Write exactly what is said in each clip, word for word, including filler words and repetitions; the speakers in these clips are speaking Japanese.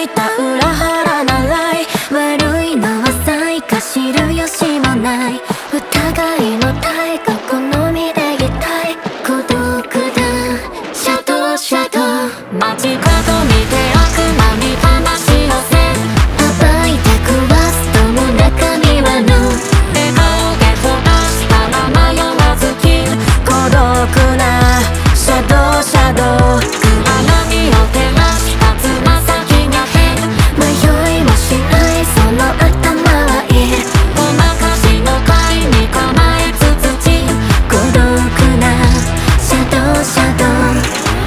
いた裏腹なライ、悪いのは才か知る由もない、疑いの対価好みでいたい、孤独だシャドウシャドウ、街角にて悪魔に話をせ、暴いて食わすとも中身はの笑顔でほだしたら迷わずき、孤独なシャドウシャドウ、暗闇を照らしたつま先が変、迷いもしないその頭はいい、ごまかしの貝に構えつつち、孤独なシャドウシャドウ、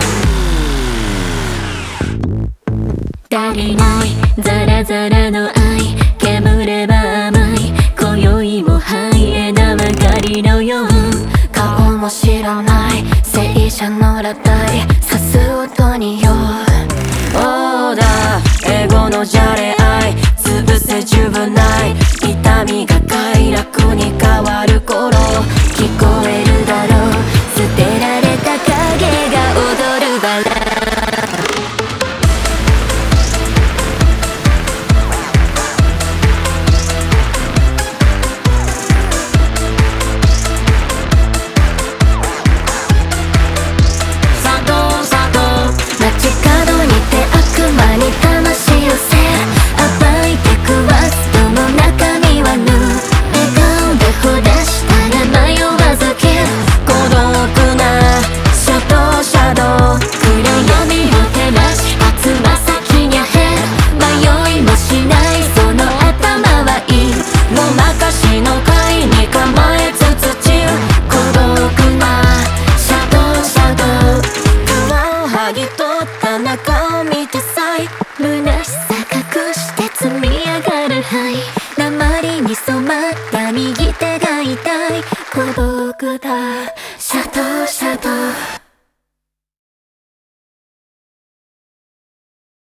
足りないザラザラの愛、煙れば甘い今宵もハイエナばかりのよう、顔も知らない聖者の裸体刺す音に酔う、オーダーエゴのじゃれ合い潰せ十分ない痛みが快楽に変わる頃、聞こえるだろう捨てられた影が踊るバラ、街角にて悪魔に魂をせ、暴いて食わすとも中身はぬ、笑顔でほだしたら迷わずき、孤独なシャドウシャドウ、暗闇を照らしたつま先にゃへ、迷いもしないその頭はいい、ごまかしの貝に構えつつち、孤独なシャドウシャドウ、剥ぎ取った中を見てさえ虚しさ隠して積み上がる灰、鉛に染まった右手が痛い、孤独だシャドウシャドウ。